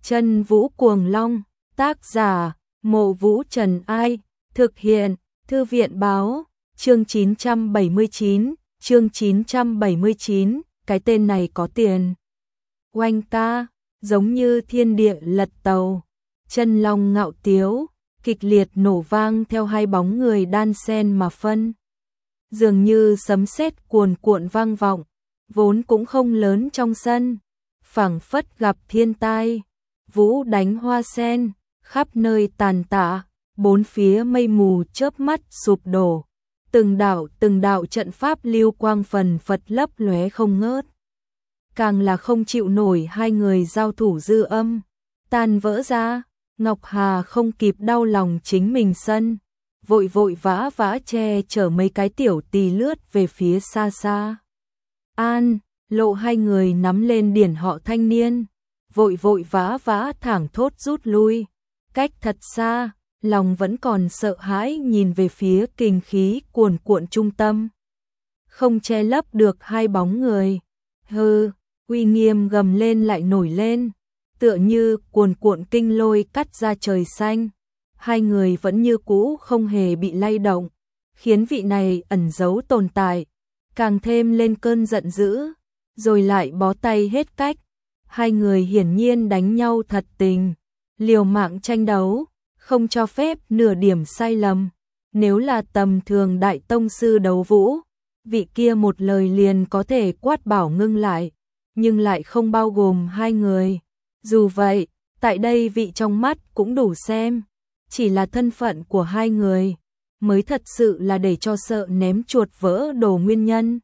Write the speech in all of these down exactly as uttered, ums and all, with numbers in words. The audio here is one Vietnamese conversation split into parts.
Chân Vũ Cuồng Long, tác giả, Mộ Vũ Trần Ai, thực hiện, Thư viện Báo, chương chín trăm bảy mươi chín, chương chín trăm bảy mươi chín, cái tên này có tiền. Oanh ca, giống như thiên địa lật tàu, chân long ngạo tiếu, kịch liệt nổ vang theo hai bóng người đan xen mà phân. Dường như sấm sét cuồn cuộn vang vọng, vốn cũng không lớn trong sân, phảng phất gặp thiên tai, vũ đánh hoa sen, khắp nơi tàn tạ, bốn phía mây mù chớp mắt sụp đổ, từng đạo từng đạo trận pháp lưu quang phần phật lấp lóe không ngớt. Càng là không chịu nổi hai người giao thủ dư âm, tan vỡ ra, Ngọc Hà không kịp đau lòng chính mình sân, vội vội vã vã che chở mấy cái tiểu tỳ lướt về phía xa xa. An, lộ hai người nắm lên điển họ thanh niên, vội vội vã vã thẳng thốt rút lui, cách thật xa, lòng vẫn còn sợ hãi nhìn về phía kinh khí cuồn cuộn trung tâm. Không che lấp được hai bóng người, hừ, uy nghiêm gầm lên lại nổi lên, tựa như cuồn cuộn kinh lôi cắt ra trời xanh. Hai người vẫn như cũ không hề bị lay động, khiến vị này ẩn giấu tồn tại, càng thêm lên cơn giận dữ, rồi lại bó tay hết cách. Hai người hiển nhiên đánh nhau thật tình, liều mạng tranh đấu, không cho phép nửa điểm sai lầm. Nếu là tầm thường đại tông sư đấu vũ, vị kia một lời liền có thể quát bảo ngưng lại, nhưng lại không bao gồm hai người. Dù vậy, tại đây vị trong mắt cũng đủ xem, chỉ là thân phận của hai người mới thật sự là để cho sợ ném chuột vỡ đồ nguyên nhân.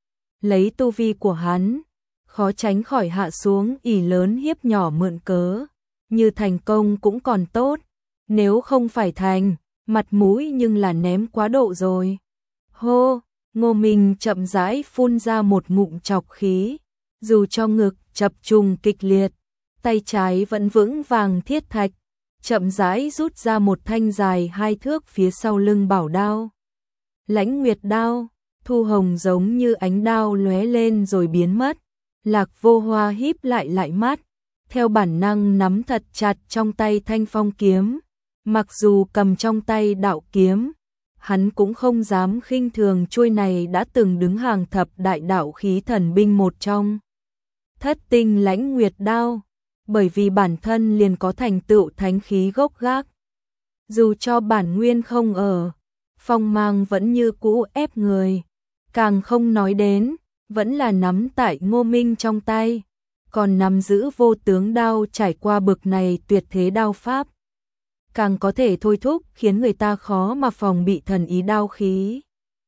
Lấy tu vi của hắn, khó tránh khỏi hạ xuống ỷ lớn hiếp nhỏ mượn cớ, như thành công cũng còn tốt, nếu không phải thành, mặt mũi nhưng là ném quá độ rồi. Hô, Ngô Minh chậm rãi phun ra một ngụm trọc khí, dù cho ngực chập trùng kịch liệt, tay trái vẫn vững vàng thiết thạch, chậm rãi rút ra một thanh dài hai thước phía sau lưng bảo đao. Lãnh Nguyệt đao, thu hồng giống như ánh đao lóe lên rồi biến mất. Lạc Vô Hoa híp lại lại mắt, theo bản năng nắm thật chặt trong tay thanh phong kiếm. Mặc dù cầm trong tay đạo kiếm, hắn cũng không dám khinh thường chuôi này đã từng đứng hàng thập đại đạo khí thần binh một trong. Thất tinh Lãnh Nguyệt đao, bởi vì bản thân liền có thành tựu thánh khí gốc gác. Dù cho bản nguyên không ở, phong mang vẫn như cũ ép người, càng không nói đến, vẫn là nắm tại Ngô Minh trong tay, còn nắm giữ vô tướng đao trải qua bực này tuyệt thế đao pháp. Càng có thể thôi thúc khiến người ta khó mà phòng bị thần ý đao khí.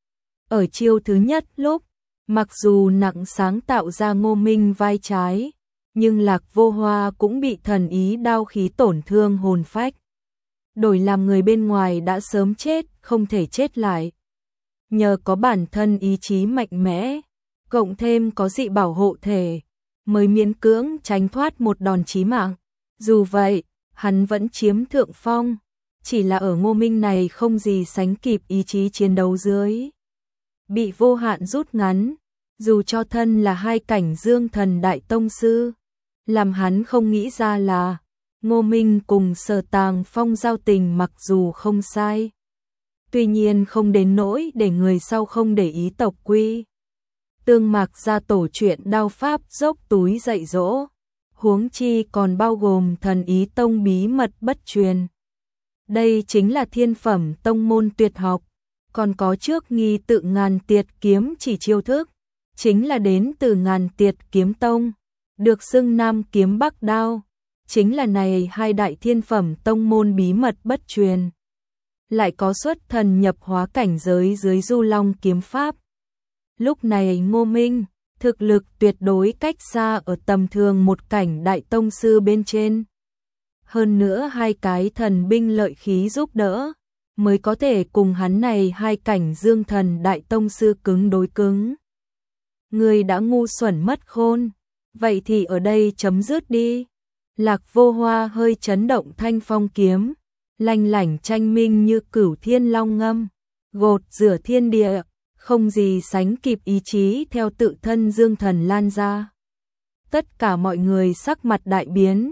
Ở chiêu thứ nhất lúc, mặc dù nặng sáng tạo ra Ngô Minh vai trái, nhưng Lạc Vô Hoa cũng bị thần ý đao khí tổn thương hồn phách. Đổi làm người bên ngoài đã sớm chết, không thể chết lại. Nhờ có bản thân ý chí mạnh mẽ, cộng thêm có dị bảo hộ thể, mới miễn cưỡng tránh thoát một đòn chí mạng. Dù vậy, hắn vẫn chiếm thượng phong, chỉ là ở Ngô Minh này không gì sánh kịp ý chí chiến đấu dưới. Bị vô hạn rút ngắn, dù cho thân là hai cảnh dương thần đại tông sư, làm hắn không nghĩ ra là Ngô Minh cùng Sở Tàng Phong giao tình mặc dù không sai, tuy nhiên không đến nỗi để người sau không để ý tộc quy. Tương Mạc gia tổ truyện đao pháp dốc túi dạy dỗ, huống chi còn bao gồm thần ý tông bí mật bất truyền. Đây chính là thiên phẩm tông môn tuyệt học, còn có trước nghi tự Ngàn Tiệt kiếm chỉ chiêu thức, chính là đến từ Ngàn Tiệt kiếm tông, được xưng Nam kiếm Bắc đao, chính là này hai đại thiên phẩm tông môn bí mật bất truyền. Lại có xuất thần nhập hóa cảnh giới dưới Du Long kiếm pháp. Lúc này Ngô Minh, thực lực tuyệt đối cách xa ở tầm thường một cảnh đại tông sư bên trên. Hơn nữa hai cái thần binh lợi khí giúp đỡ, mới có thể cùng hắn này hai cảnh dương thần đại tông sư cứng đối cứng. Người đã ngu xuẩn mất khôn, vậy thì ở đây chấm dứt đi. Lạc Vô Hoa hơi chấn động thanh phong kiếm, lanh lảnh tranh minh như cửu thiên long ngâm, gột rửa thiên địa, không gì sánh kịp ý chí theo tự thân dương thần lan ra. Tất cả mọi người sắc mặt đại biến,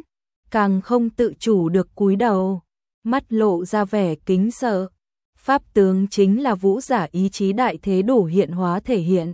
càng không tự chủ được cúi đầu, mắt lộ ra vẻ kính sợ. Pháp tướng chính là vũ giả ý chí đại thế đủ hiện hóa thể hiện.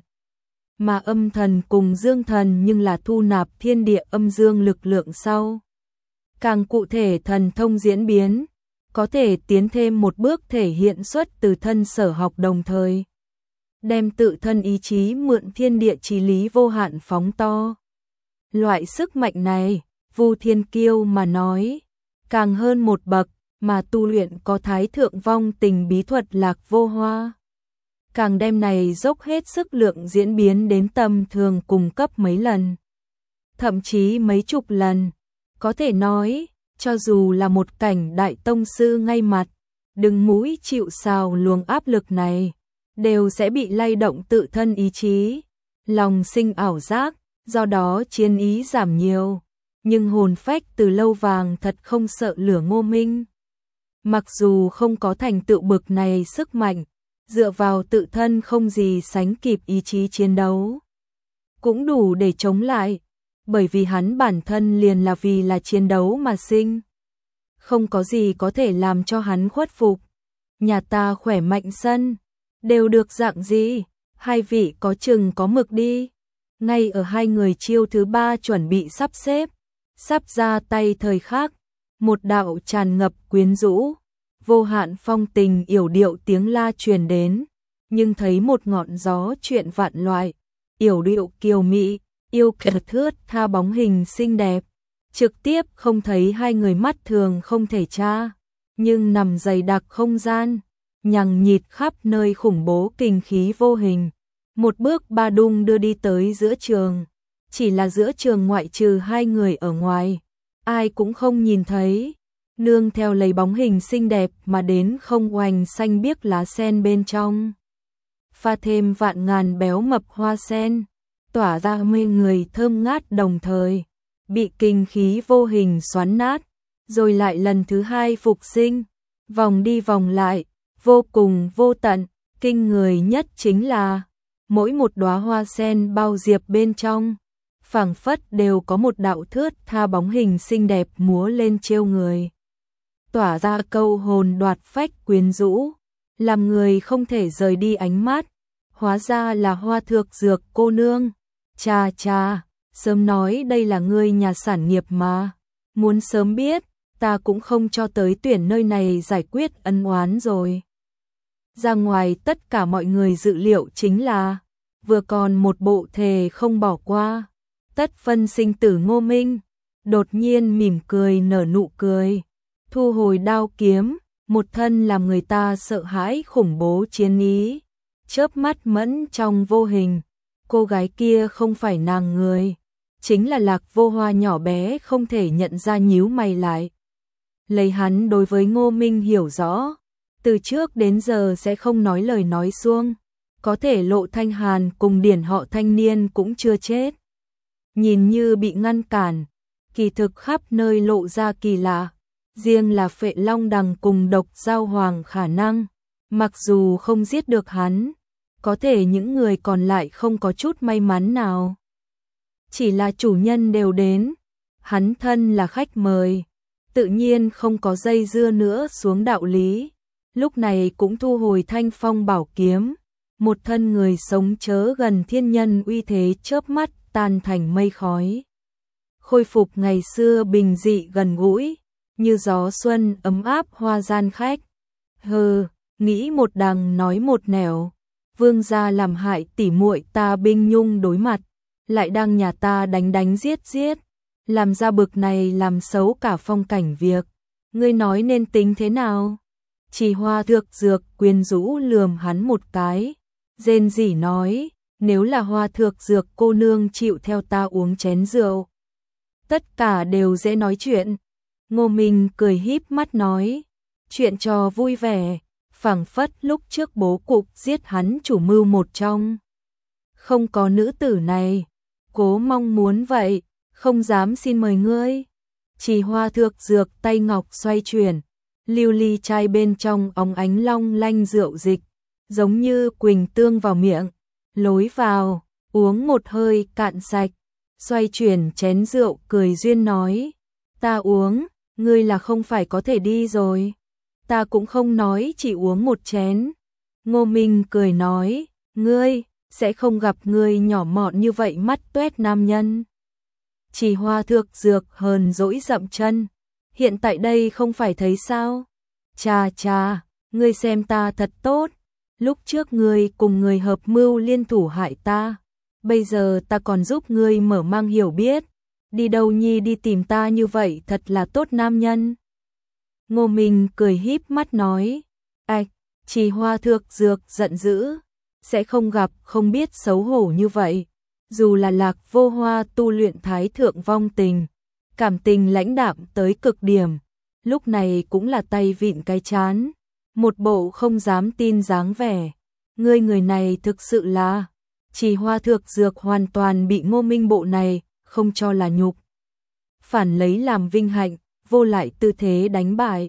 Mà âm thần cùng dương thần nhưng là thu nạp thiên địa âm dương lực lượng sau. Càng cụ thể thần thông diễn biến, có thể tiến thêm một bước thể hiện xuất từ thân sở học đồng thời. Đem tự thân ý chí mượn thiên địa chí lý vô hạn phóng to. Loại sức mạnh này, Vu Thiên Kiêu mà nói, càng hơn một bậc, mà tu luyện có thái thượng vong tình bí thuật Lạc Vô Hoa. Càng đem này dốc hết sức lượng diễn biến đến tầm thường cung cấp mấy lần. Thậm chí mấy chục lần. Có thể nói, cho dù là một cảnh đại tông sư ngay mặt, đừng mũi chịu sào luồng áp lực này, đều sẽ bị lay động tự thân ý chí, lòng sinh ảo giác, do đó chiến ý giảm nhiều. Nhưng hồn phách từ lâu vàng thật không sợ lửa Ngô Minh. Mặc dù không có thành tựu bực này sức mạnh, dựa vào tự thân không gì sánh kịp ý chí chiến đấu, cũng đủ để chống lại, bởi vì hắn bản thân liền là vì là chiến đấu mà sinh. Không có gì có thể làm cho hắn khuất phục. Nhà ta khỏe mạnh sân, đều được dạng gì, hai vị có chừng có mực đi. Ngay ở hai người chiêu thứ ba chuẩn bị sắp xếp, sắp ra tay thời khắc, một đạo tràn ngập quyến rũ, vô hạn phong tình yểu điệu tiếng la truyền đến, nhưng thấy một ngọn gió chuyện vạn loại, yểu điệu kiều mỹ, yêu kiệt thướt tha bóng hình xinh đẹp, trực tiếp không thấy hai người mắt thường không thể tra, nhưng nằm dày đặc không gian, nhằng nhịt khắp nơi khủng bố kinh khí vô hình, một bước ba đung đưa đi tới giữa trường, chỉ là giữa trường ngoại trừ hai người ở ngoài, ai cũng không nhìn thấy. Nương theo lấy bóng hình xinh đẹp mà đến không oanh xanh biếc lá sen bên trong. Pha thêm vạn ngàn béo mập hoa sen, tỏa ra mê người thơm ngát đồng thời, bị kinh khí vô hình xoắn nát, rồi lại lần thứ hai phục sinh, vòng đi vòng lại, vô cùng vô tận, kinh người nhất chính là, mỗi một đóa hoa sen bao diệp bên trong, phảng phất đều có một đạo thướt tha bóng hình xinh đẹp múa lên trêu người. Tỏa ra câu hồn đoạt phách quyến rũ, làm người không thể rời đi ánh mắt, hóa ra là Hoa Thược Dược cô nương. Cha cha, sớm nói đây là ngươi nhà sản nghiệp mà, muốn sớm biết, ta cũng không cho tới tuyển nơi này giải quyết ân oán rồi. Ra ngoài tất cả mọi người dự liệu chính là, vừa còn một bộ thề không bỏ qua, tất phân sinh tử Ngô Minh, đột nhiên mỉm cười nở nụ cười. Thu hồi đao kiếm, một thân làm người ta sợ hãi khủng bố chiến ý, chớp mắt mẫn trong vô hình, cô gái kia không phải nàng người, chính là Lạc Vô Hoa nhỏ bé không thể nhận ra nhíu mày lại. Lấy hắn đối với Ngô Minh hiểu rõ, từ trước đến giờ sẽ không nói lời nói suông, có thể Lộ Thanh Hàn cùng điển họ thanh niên cũng chưa chết. Nhìn như bị ngăn cản, kỳ thực khắp nơi lộ ra kỳ lạ. Riêng là Phệ Long Đằng cùng Độc Giao Hoàng khả năng, mặc dù không giết được hắn, có thể những người còn lại không có chút may mắn nào. Chỉ là chủ nhân đều đến, hắn thân là khách mời, tự nhiên không có dây dưa nữa xuống đạo lý. Lúc này cũng thu hồi Thanh Phong bảo kiếm, một thân người sống chớ gần thiên nhân uy thế chớp mắt tan thành mây khói. Khôi phục ngày xưa bình dị gần gũi, như gió xuân ấm áp hoa gian khách. Hừ, nghĩ một đằng nói một nẻo, vương gia làm hại tỉ muội ta binh nhung đối mặt, lại đang nhà ta đánh đánh giết giết, làm ra bực này làm xấu cả phong cảnh việc, ngươi nói nên tính thế nào? Chỉ Hoa Thược Dược quyến rũ lườm hắn một cái, rên rỉ nói, nếu là Hoa Thược Dược cô nương chịu theo ta uống chén rượu, tất cả đều dễ nói chuyện. Ngô Minh cười híp mắt nói, chuyện trò vui vẻ, phảng phất lúc trước bố cục giết hắn chủ mưu một trong. Không có nữ tử này, cố mong muốn vậy, không dám xin mời ngươi. Chỉ Hoa Thược Dược tay ngọc xoay chuyển, lưu ly chai bên trong óng ánh long lanh rượu dịch, giống như quỳnh tương vào miệng, lối vào, uống một hơi cạn sạch, xoay chuyển chén rượu cười duyên nói. Ta uống, ngươi là không phải có thể đi rồi. Ta cũng không nói chỉ uống một chén. Ngô Minh cười nói, ngươi, sẽ không gặp ngươi nhỏ mọn như vậy mắt tuét nam nhân. Chỉ Hoa Thược Dược hờn dỗi dậm chân. Hiện tại đây không phải thấy sao? Chà chà, ngươi xem ta thật tốt. Lúc trước ngươi cùng người hợp mưu liên thủ hại ta. Bây giờ ta còn giúp ngươi mở mang hiểu biết. Đi đâu nhi đi tìm ta như vậy thật là tốt nam nhân. Ngô Minh cười híp mắt nói. Ảch, Chỉ Hoa Thược Dược giận dữ. Sẽ không gặp không biết xấu hổ như vậy. Dù là Lạc Vô Hoa tu luyện thái thượng vong tình. Cảm tình lãnh đạm tới cực điểm. Lúc này cũng là tay vịn cái chán. Một bộ không dám tin dáng vẻ. Ngươi người này thực sự là... Chỉ Hoa Thược Dược hoàn toàn bị Ngô Minh bộ này không cho là nhục. Phản lấy làm vinh hạnh, vô lại tư thế đánh bại.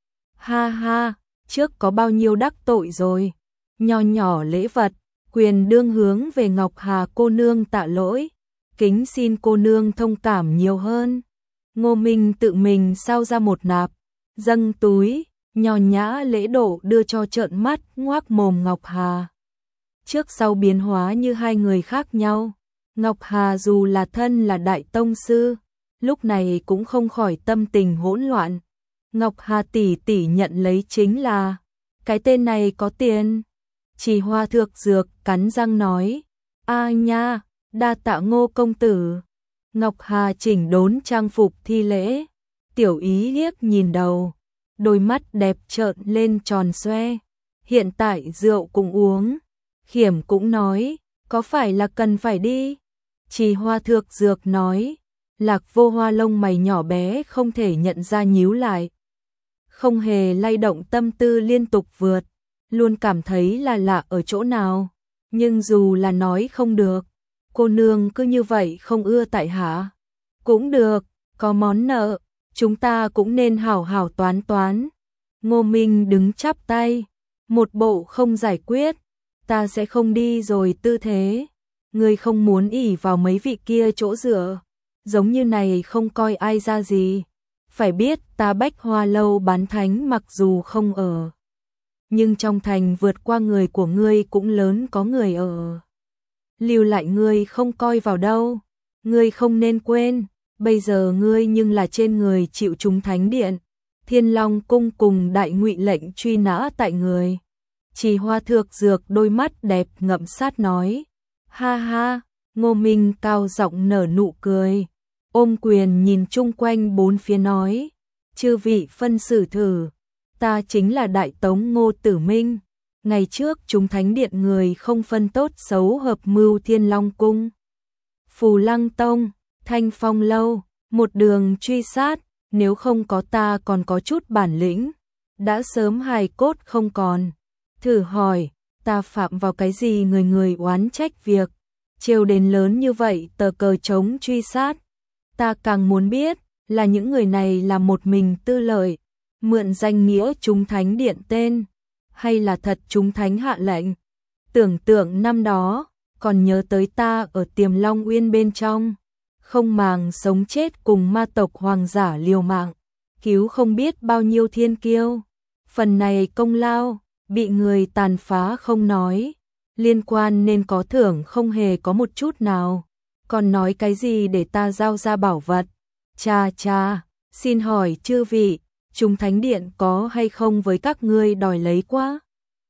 Ha ha, trước có bao nhiêu đắc tội rồi. Nho nhỏ lễ vật, quyền đương hướng về Ngọc Hà cô nương tạ lỗi. Kính xin cô nương thông cảm nhiều hơn. Ngô Minh tự mình sao ra một nạp, dâng túi, nho nhã lễ độ đưa cho trợn mắt ngoác mồm Ngọc Hà. Trước sau biến hóa như hai người khác nhau, Ngọc Hà dù là thân là đại tông sư, lúc này cũng không khỏi tâm tình hỗn loạn. Ngọc Hà tỷ tỷ nhận lấy chính là, cái tên này có tiền. Chỉ Hoa Thược Dược cắn răng nói, a nha, đa tạ Ngô công tử. Ngọc Hà chỉnh đốn trang phục thi lễ, tiểu ý liếc nhìn đầu, đôi mắt đẹp trợn lên tròn xoe. Hiện tại rượu cũng uống, Khiểm cũng nói, có phải là cần phải đi? Chỉ Hoa Thược Dược nói, Lạc Vô Hoa lông mày nhỏ bé không thể nhận ra nhíu lại. Không hề lay động, tâm tư liên tục vượt, luôn cảm thấy là lạ ở chỗ nào. Nhưng dù là nói không được, cô nương cứ như vậy không ưa tại hạ. Cũng được, có món nợ, chúng ta cũng nên hảo hảo toán toán. Ngô Minh đứng chắp tay, một bộ không giải quyết, ta sẽ không đi rồi tư thế. Ngươi không muốn ỷ vào mấy vị kia chỗ dựa, giống như này không coi ai ra gì. Phải biết ta Bách Hoa lâu bán thánh mặc dù không ở, nhưng trong thành vượt qua người của ngươi cũng lớn có người ở. Lưu lại ngươi không coi vào đâu. Ngươi không nên quên, bây giờ ngươi nhưng là trên người chịu chúng thánh điện, Thiên Long cung cùng đại ngụy lệnh truy nã tại người. Chỉ Hoa Thược Dược đôi mắt đẹp ngậm sát nói, ha ha. Ngô Minh cao giọng nở nụ cười, ôm quyền nhìn chung quanh bốn phía nói, chư vị phân xử thử, ta chính là Đại Tống Ngô Tử Minh. Ngày trước chúng thánh điện người không phân tốt xấu hợp mưu Thiên Long cung, Phù Lăng tông, Thanh Phong lâu, một đường truy sát, nếu không có ta còn có chút bản lĩnh, đã sớm hài cốt không còn. Thử hỏi, ta phạm vào cái gì người người oán trách việc triều đến lớn như vậy tờ cờ chống truy sát. Ta càng muốn biết là những người này là một mình tư lợi, mượn danh nghĩa chúng thánh điện tên, hay là thật chúng thánh hạ lệnh. Tưởng tượng năm đó, còn nhớ tới ta ở Tiềm Long Uyên bên trong, không màng sống chết cùng ma tộc hoàng giả liều mạng, cứu không biết bao nhiêu thiên kiêu. Phần này công lao, bị người tàn phá không nói, liên quan nên có thưởng không hề có một chút nào. Còn nói cái gì để ta giao ra bảo vật? Cha cha, xin hỏi chư vị, chúng thánh điện có hay không với các ngươi đòi lấy quá?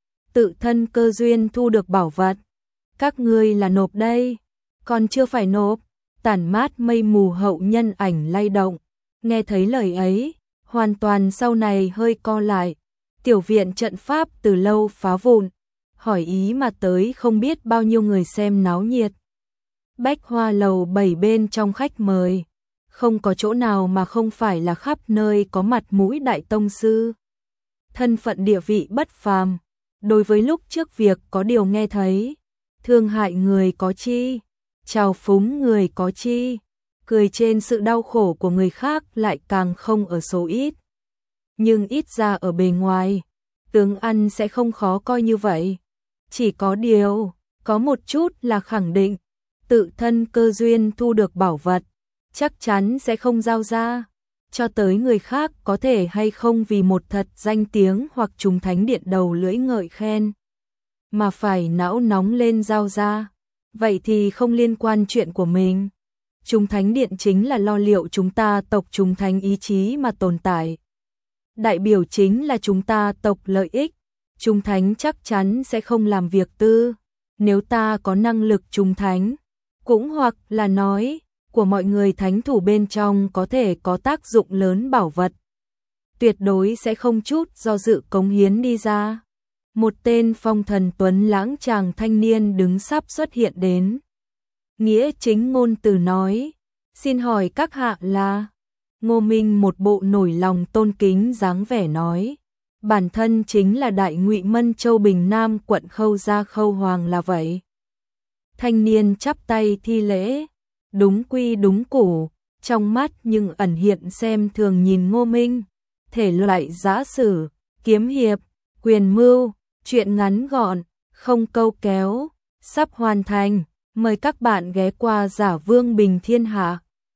Tự thân cơ duyên thu được bảo vật, các ngươi là nộp đây, còn chưa phải nộp. Tản mát mây mù hậu nhân ảnh lay động, nghe thấy lời ấy, hoàn toàn sau này hơi co lại. Tiểu viện trận pháp từ lâu phá vụn, hỏi ý mà tới không biết bao nhiêu người xem náo nhiệt. Bách Hoa lầu bảy bên trong khách mời, không có chỗ nào mà không phải là khắp nơi có mặt mũi đại tông sư. Thân phận địa vị bất phàm, đối với lúc trước việc có điều nghe thấy, thương hại người có chi, trào phúng người có chi, cười trên sự đau khổ của người khác lại càng không ở số ít. Nhưng ít ra ở bề ngoài, tướng ăn sẽ không khó coi như vậy. Chỉ có điều, có một chút là khẳng định, tự thân cơ duyên thu được bảo vật, chắc chắn sẽ không giao ra. cho tới người khác có thể hay không vì một thật danh tiếng hoặc Trùng Thánh Điện đầu lưỡi ngợi khen, mà phải não nóng lên giao ra, vậy thì không liên quan chuyện của mình. Trùng Thánh Điện chính là lo liệu chúng ta tộc Trùng Thánh ý chí mà tồn tại. Đại biểu chính là chúng ta tộc lợi ích, Trùng Thánh chắc chắn sẽ không làm việc tư. Nếu ta có năng lực Trùng Thánh, cũng hoặc là nói, của mọi người thánh thủ bên trong có thể có tác dụng lớn bảo vật, tuyệt đối sẽ không chút do dự cống hiến đi ra. Một tên phong thần tuấn lãng chàng thanh niên đứng sắp xuất hiện đến. Nghĩa chính ngôn từ nói, xin hỏi các hạ là... Ngô Minh một bộ nổi lòng tôn kính dáng vẻ nói, bản thân chính là Đại Ngụy Mân Châu Bình Nam quận Khâu Gia Khâu Hoàng là vậy. Thanh niên chắp tay thi lễ, đúng quy đúng củ, trong mắt nhưng ẩn hiện xem thường nhìn Ngô Minh, thể loại giã sử, kiếm hiệp, quyền mưu, chuyện ngắn gọn, không câu kéo, sắp hoàn thành, mời các bạn ghé qua Giả Vương Bình Thiên Hạ.